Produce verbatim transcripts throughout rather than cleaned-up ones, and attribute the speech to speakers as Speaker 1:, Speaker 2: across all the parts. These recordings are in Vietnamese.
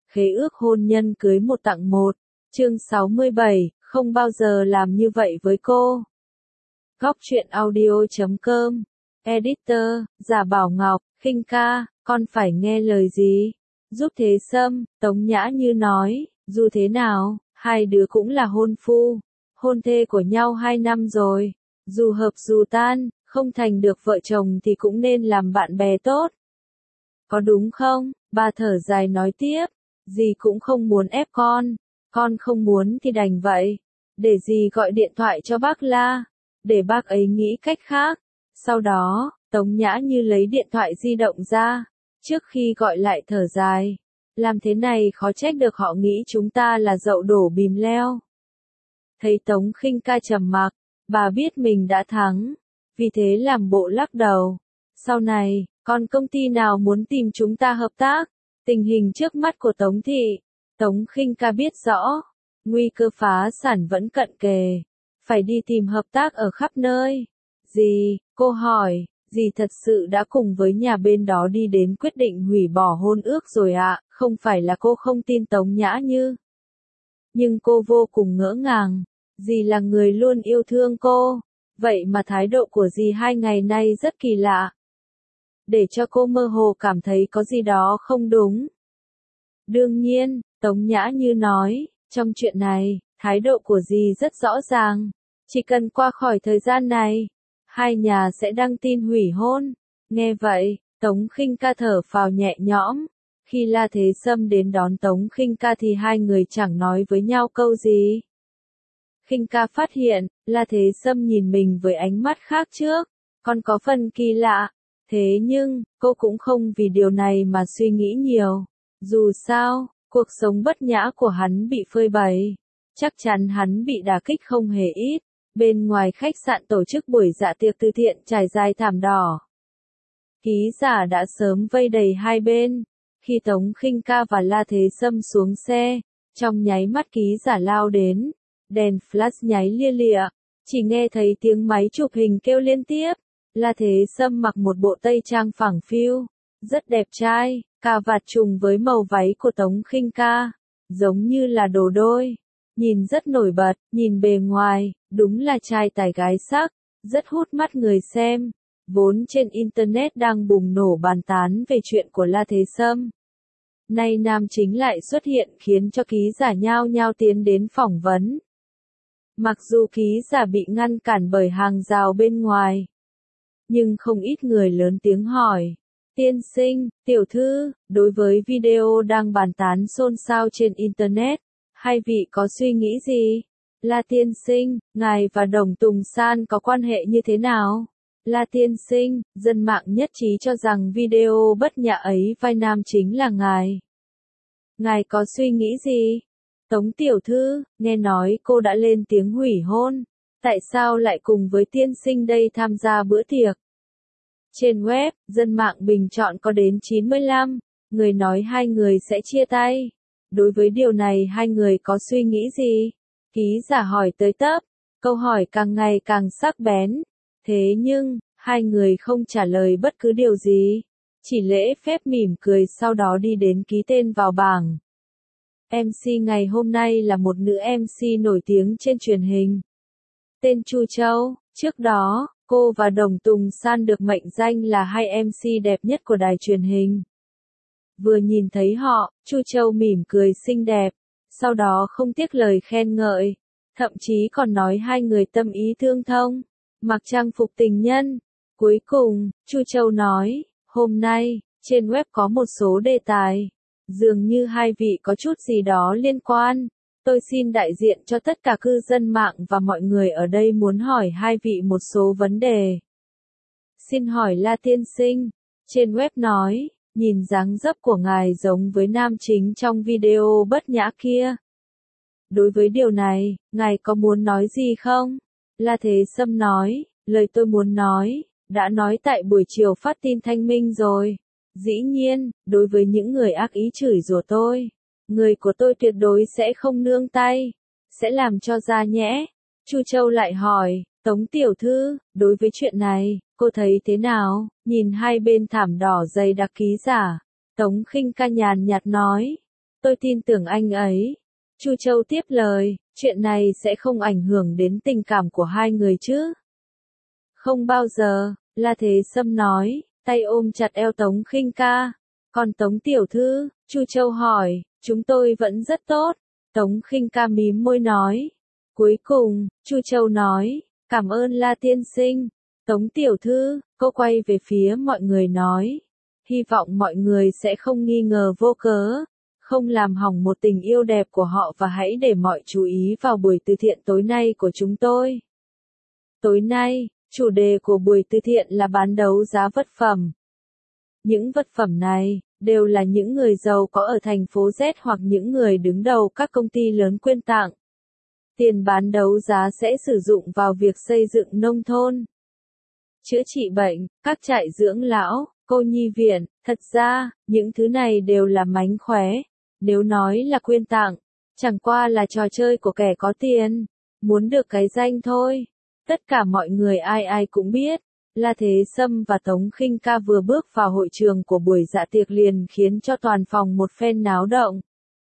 Speaker 1: khế ước hôn nhân cưới một tặng một. Chương sáu mươi bảy, không bao giờ làm như vậy với cô. Góc truyện audio chấm com. Editor, Giả Bảo Ngọc, Khinh ca, con phải nghe lời gì? Giúp Thế Sâm, Tống Nhã Như nói, dù thế nào, hai đứa cũng là hôn phu, hôn thê của nhau hai năm rồi. Dù hợp dù tan, không thành được vợ chồng thì cũng nên làm bạn bè tốt. Có đúng không? Bà thở dài nói tiếp, dì cũng không muốn ép con, con không muốn thì đành vậy. Để dì gọi điện thoại cho bác La, để bác ấy nghĩ cách khác. Sau đó, Tống Nhã Như lấy điện thoại di động ra, trước khi gọi lại thở dài. Làm thế này khó trách được họ nghĩ chúng ta là dậu đổ bìm leo. Thấy Tống Khinh ca trầm mặc, bà biết mình đã thắng, vì thế làm bộ lắc đầu. Sau này, còn công ty nào muốn tìm chúng ta hợp tác? Tình hình trước mắt của Tống thị, Tống Khinh ca biết rõ, nguy cơ phá sản vẫn cận kề, phải đi tìm hợp tác ở khắp nơi. Dì, cô hỏi, dì thật sự đã cùng với nhà bên đó đi đến quyết định hủy bỏ hôn ước rồi ạ? À? Không phải là cô không tin Tống Nhã Như, nhưng cô vô cùng ngỡ ngàng. Dì là người luôn yêu thương cô, vậy mà thái độ của dì hai ngày nay rất kỳ lạ, để cho cô mơ hồ cảm thấy có gì đó không đúng. Đương nhiên, Tống Nhã Như nói, trong chuyện này, thái độ của dì rất rõ ràng, chỉ cần qua khỏi thời gian này, hai nhà sẽ đăng tin hủy hôn. Nghe vậy, Tống Khinh ca thở phào nhẹ nhõm. Khi La Thế Sâm đến đón Tống Khinh ca thì hai người chẳng nói với nhau câu gì. Khinh ca phát hiện, La Thế Sâm nhìn mình với ánh mắt khác trước, còn có phần kỳ lạ. Thế nhưng, cô cũng không vì điều này mà suy nghĩ nhiều. Dù sao, cuộc sống bất nhã của hắn bị phơi bày. Chắc chắn hắn bị đả kích không hề ít. Bên ngoài khách sạn tổ chức buổi dạ tiệc từ thiện trải dài thảm đỏ. Ký giả đã sớm vây đầy hai bên. Khi Tống Khinh ca và La Thế Sâm xuống xe, trong nháy mắt ký giả lao đến. Đèn flash nháy lia lịa, chỉ nghe thấy tiếng máy chụp hình kêu liên tiếp. La Thế Sâm mặc một bộ tây trang phẳng phiu, rất đẹp trai, cà vạt trùng với màu váy của Tống Khinh ca, giống như là đồ đôi, nhìn rất nổi bật, nhìn bề ngoài, đúng là trai tài gái sắc, rất hút mắt người xem. Vốn trên Internet đang bùng nổ bàn tán về chuyện của La Thế Sâm. Nay nam chính lại xuất hiện khiến cho ký giả nhao nhao tiến đến phỏng vấn. Mặc dù ký giả bị ngăn cản bởi hàng rào bên ngoài, nhưng không ít người lớn tiếng hỏi, tiên sinh, tiểu thư, đối với video đang bàn tán xôn xao trên Internet, hai vị có suy nghĩ gì? La tiên sinh, ngài và Đồng Tùng San có quan hệ như thế nào? La tiên sinh, dân mạng nhất trí cho rằng video bất nhã ấy vai nam chính là ngài. Ngài có suy nghĩ gì? Tống tiểu thư, nghe nói cô đã lên tiếng hủy hôn, tại sao lại cùng với tiên sinh đây tham gia bữa tiệc? Trên web, dân mạng bình chọn có đến chín mươi lăm, người nói hai người sẽ chia tay. Đối với điều này hai người có suy nghĩ gì? Ký giả hỏi tới tấp, câu hỏi càng ngày càng sắc bén. Thế nhưng, hai người không trả lời bất cứ điều gì, chỉ lễ phép mỉm cười sau đó đi đến ký tên vào bảng. em xê ngày hôm nay là một nữ em xê nổi tiếng trên truyền hình. Tên Chu Châu, trước đó, cô và Đồng Tùng San được mệnh danh là hai em xê đẹp nhất của đài truyền hình. Vừa nhìn thấy họ, Chu Châu mỉm cười xinh đẹp, sau đó không tiếc lời khen ngợi, thậm chí còn nói hai người tâm ý tương thông, mặc trang phục tình nhân. Cuối cùng, Chu Châu nói, hôm nay, trên web có một số đề tài, dường như hai vị có chút gì đó liên quan. Tôi xin đại diện cho tất cả cư dân mạng và mọi người ở đây muốn hỏi hai vị một số vấn đề. Xin hỏi La tiên sinh, trên web nói, nhìn dáng dấp của ngài giống với nam chính trong video bất nhã kia. Đối với điều này, ngài có muốn nói gì không? La Thế Sâm nói, lời tôi muốn nói, đã nói tại buổi chiều phát tin thanh minh rồi. Dĩ nhiên, đối với những người ác ý chửi rủa tôi, người của tôi tuyệt đối sẽ không nương tay, sẽ làm cho ra nhẽ. Chu Châu lại hỏi, Tống tiểu thư, đối với chuyện này, cô thấy thế nào? Nhìn hai bên thảm đỏ dày đặc ký giả, Tống Khinh ca nhàn nhạt nói, Tôi tin tưởng anh ấy. Chu Châu tiếp lời, chuyện này sẽ không ảnh hưởng đến tình cảm của hai người chứ? Không bao giờ, La Thế Sâm nói, tay ôm chặt eo Tống Khinh Ca. Còn Tống tiểu thư, Chu Châu hỏi, chúng tôi vẫn rất tốt. Tống Khinh Ca mím môi nói. Cuối cùng, Chu Châu nói, cảm ơn La tiên sinh. Tống tiểu thư, cô quay về phía mọi người nói. Hy vọng mọi người sẽ không nghi ngờ vô cớ, không làm hỏng một tình yêu đẹp của họ và hãy để mọi chú ý vào buổi từ thiện tối nay của chúng tôi. Tối nay, chủ đề của buổi từ thiện là bán đấu giá vật phẩm. Những vật phẩm này đều là những người giàu có ở thành phố Z hoặc những người đứng đầu các công ty lớn quyên tặng. Tiền bán đấu giá sẽ sử dụng vào việc xây dựng nông thôn, chữa trị bệnh, các trại dưỡng lão, cô nhi viện. Thật ra, những thứ này đều là mánh khóe. Nếu nói là quyên tặng, chẳng qua là trò chơi của kẻ có tiền, muốn được cái danh thôi. Tất cả mọi người ai ai cũng biết, La Thế Sâm và Tống Khinh Ca vừa bước vào hội trường của buổi dạ tiệc liền khiến cho toàn phòng một phen náo động.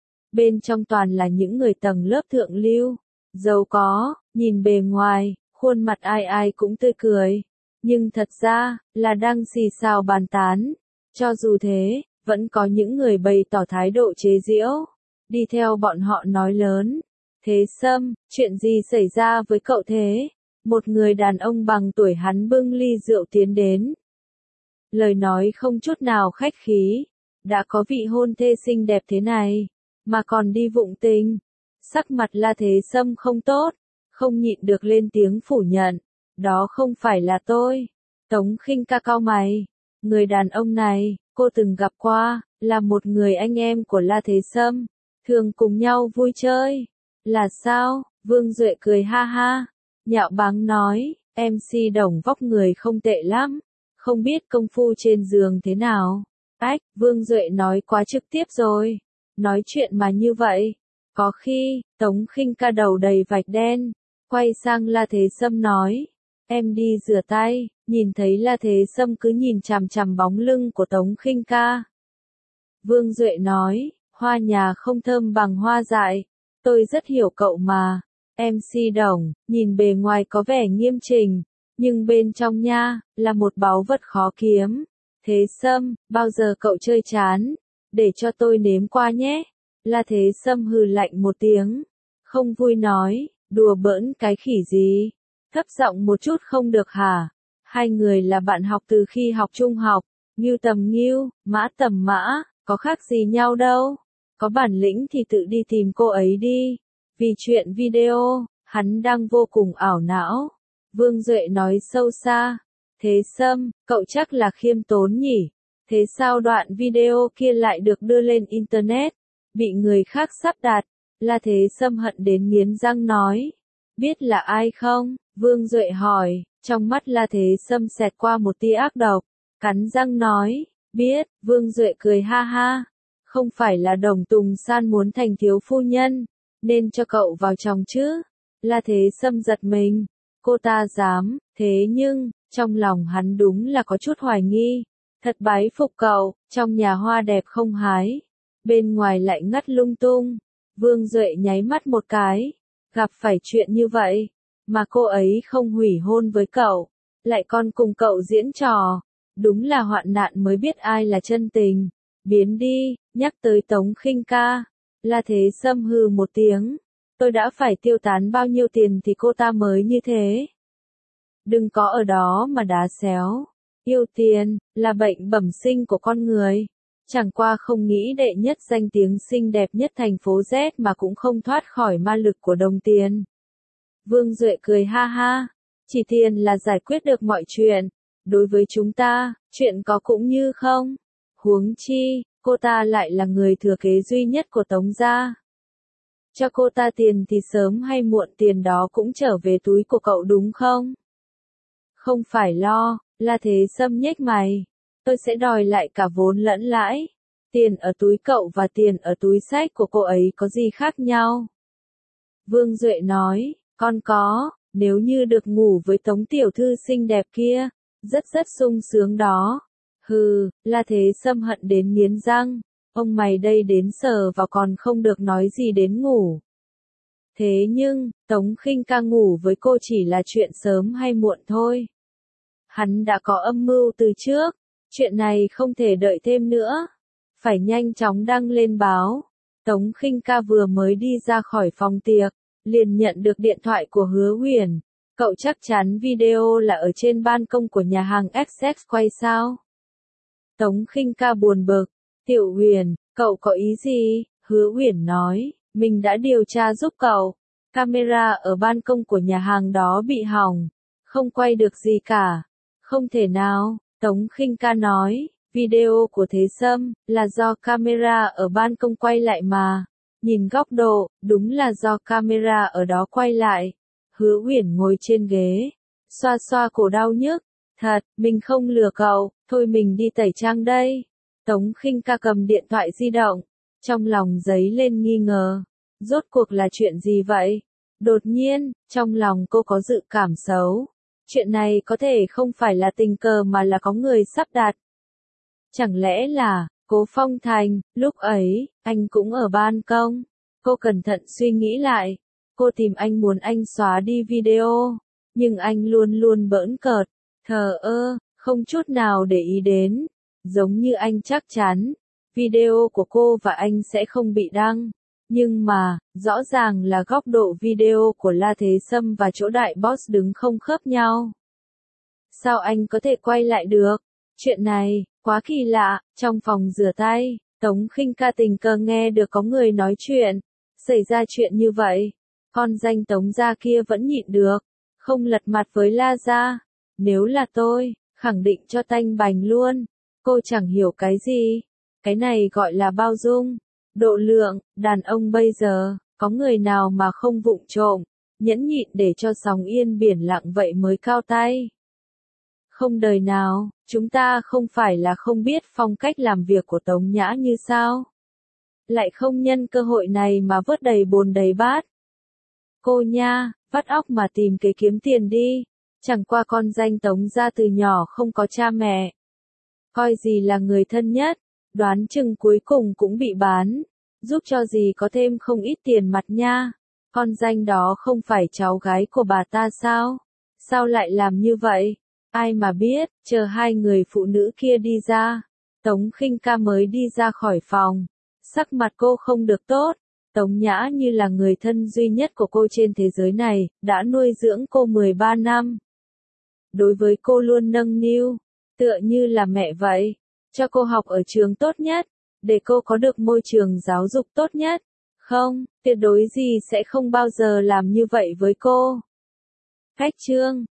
Speaker 1: Bên trong toàn là những người tầng lớp thượng lưu, giàu có, nhìn bề ngoài, khuôn mặt ai ai cũng tươi cười. Nhưng thật ra, là đang xì xào bàn tán. Cho dù thế, vẫn có những người bày tỏ thái độ chế giễu. Đi theo bọn họ nói lớn. Thế Sâm, chuyện gì xảy ra với cậu thế? Một người đàn ông bằng tuổi hắn bưng ly rượu tiến đến. Lời nói không chút nào khách khí. Đã có vị hôn thê xinh đẹp thế này, mà còn đi vụng tình. Sắc mặt La Thế Sâm không tốt, không nhịn được lên tiếng phủ nhận. Đó không phải là tôi. Tống Khinh Ca cau mày. Người đàn ông này, cô từng gặp qua, là một người anh em của La Thế Sâm, thường cùng nhau vui chơi. Là sao? Vương Duệ cười ha ha, nhạo báng nói, em xê Đồng vóc người không tệ lắm, không biết công phu trên giường thế nào. Ách, Vương Duệ nói quá trực tiếp rồi. Nói chuyện mà như vậy. Có khi, Tống Khinh Ca đầu đầy vạch đen, quay sang La Thế Sâm nói. Em đi rửa tay, nhìn thấy La Thế Sâm cứ nhìn chằm chằm bóng lưng của Tống Khinh Ca. Vương Duệ nói, hoa nhà không thơm bằng hoa dại, tôi rất hiểu cậu mà. em xê Đồng, nhìn bề ngoài có vẻ nghiêm chỉnh, nhưng bên trong nha, là một báu vật khó kiếm. Thế Sâm, bao giờ cậu chơi chán, để cho tôi nếm qua nhé. La Thế Sâm hừ lạnh một tiếng, không vui nói, đùa bỡn cái khỉ gì. Thấp giọng một chút không được hả? Hai người là bạn học từ khi học trung học, Ngưu tầm Ngưu, Mã tầm Mã, có khác gì nhau đâu. Có bản lĩnh thì tự đi tìm cô ấy đi. Vì chuyện video, hắn đang vô cùng ảo não. Vương Duệ nói sâu xa. Thế Sâm, cậu chắc là khiêm tốn nhỉ? Thế sao đoạn video kia lại được đưa lên Internet? Bị người khác sắp đặt. La Thế Sâm hận đến nghiến răng nói. Biết là ai không? Vương Duệ hỏi, trong mắt La Thế Sâm xẹt qua một tia ác độc, cắn răng nói, biết. Vương Duệ cười ha ha, không phải là Đồng Tùng San muốn thành thiếu phu nhân, nên cho cậu vào chồng chứ. La Thế Sâm giật mình, cô ta dám, thế nhưng, trong lòng hắn đúng là có chút hoài nghi, thật bái phục cậu, trong nhà hoa đẹp không hái, bên ngoài lại ngắt lung tung. Vương Duệ nháy mắt một cái, gặp phải chuyện như vậy, mà cô ấy không hủy hôn với cậu, lại còn cùng cậu diễn trò, đúng là hoạn nạn mới biết ai là chân tình. Biến đi, nhắc tới Tống Khinh Ca, La Thế Sâm hừ một tiếng, tôi đã phải tiêu tán bao nhiêu tiền thì cô ta mới như thế. Đừng có ở đó mà đá xéo, yêu tiền, là bệnh bẩm sinh của con người. Chẳng qua không nghĩ đệ nhất danh tiếng xinh đẹp nhất thành phố Z mà cũng không thoát khỏi ma lực của đồng tiền. Vương Duệ cười ha ha, chỉ tiền là giải quyết được mọi chuyện. Đối với chúng ta, chuyện có cũng như không. Huống chi, cô ta lại là người thừa kế duy nhất của Tống gia. Cho cô ta tiền thì sớm hay muộn tiền đó cũng trở về túi của cậu đúng không? Không phải lo, La Thế Sâm nhếch mày. Tôi sẽ đòi lại cả vốn lẫn lãi. Tiền ở túi cậu và tiền ở túi xách của cô ấy có gì khác nhau? Vương Duệ nói, con có, nếu như được ngủ với Tống tiểu thư xinh đẹp kia, rất rất sung sướng đó. Hừ, La Thế Sâm hận đến nghiến răng. Ông mày đây đến sờ vào còn không được nói gì đến ngủ. Thế nhưng, Tống Khinh Ca ngủ với cô chỉ là chuyện sớm hay muộn thôi. Hắn đã có âm mưu từ trước, chuyện này không thể đợi thêm nữa. Phải nhanh chóng đăng lên báo. Tống Khinh Ca vừa mới đi ra khỏi phòng tiệc, liền nhận được điện thoại của Hứa Huyền. Cậu chắc chắn video là ở trên ban công của nhà hàng ét ét quay sao? Tống Khinh Ca buồn bực. Tiểu Huyền, cậu có ý gì? Hứa Huyền nói, mình đã điều tra giúp cậu. Camera ở ban công của nhà hàng đó bị hỏng, không quay được gì cả. Không thể nào, Tống Khinh Ca nói, video của Thế Sâm là do camera ở ban công quay lại mà. Nhìn góc độ, đúng là do camera ở đó quay lại. Hứa Huyền ngồi trên ghế, xoa xoa cổ đau nhức. Thật, mình không lừa cậu, thôi mình đi tẩy trang đây. Tống Khinh Ca cầm điện thoại di động, trong lòng dấy lên nghi ngờ. Rốt cuộc là chuyện gì vậy? Đột nhiên, trong lòng cô có dự cảm xấu. Chuyện này có thể không phải là tình cờ mà là có người sắp đặt. Chẳng lẽ là, Cố Phong Thành, lúc ấy, anh cũng ở ban công. Cô cẩn thận suy nghĩ lại. Cô tìm anh muốn anh xóa đi video. Nhưng anh luôn luôn bỡn cợt, thờ ơ, không chút nào để ý đến. Giống như anh chắc chắn, video của cô và anh sẽ không bị đăng. Nhưng mà, rõ ràng là góc độ video của La Thế Sâm và chỗ đại boss đứng không khớp nhau. Sao anh có thể quay lại được? Chuyện này, quá kỳ lạ. Trong phòng rửa tay, Tống Khinh Ca tình cờ nghe được có người nói chuyện. Xảy ra chuyện như vậy, con danh Tống gia kia vẫn nhịn được, không lật mặt với La gia. Nếu là tôi, khẳng định cho tanh bành luôn. Cô chẳng hiểu cái gì. Cái này gọi là bao dung, độ lượng. Đàn ông bây giờ, có người nào mà không vụng trộm, nhẫn nhịn để cho sóng yên biển lặng vậy mới cao tay. Không đời nào, chúng ta không phải là không biết phong cách làm việc của Tống Nhã Như sao? Lại không nhân cơ hội này mà vớt đầy bồn đầy bát. Cô nha, vắt óc mà tìm kế kiếm tiền đi. Chẳng qua con danh Tống gia từ nhỏ không có cha mẹ. Coi gì là người thân nhất, đoán chừng cuối cùng cũng bị bán. Giúp cho gì có thêm không ít tiền mặt nha. Con danh đó không phải cháu gái của bà ta sao? Sao lại làm như vậy? Ai mà biết, chờ hai người phụ nữ kia đi ra. Tống Khinh Ca mới đi ra khỏi phòng. Sắc mặt cô không được tốt. Tống Nhã Như là người thân duy nhất của cô trên thế giới này, đã nuôi dưỡng cô mười ba năm. Đối với cô luôn nâng niu, tựa như là mẹ vậy. Cho cô học ở trường tốt nhất, để cô có được môi trường giáo dục tốt nhất. Không, tuyệt đối gì sẽ không bao giờ làm như vậy với cô. Cách chương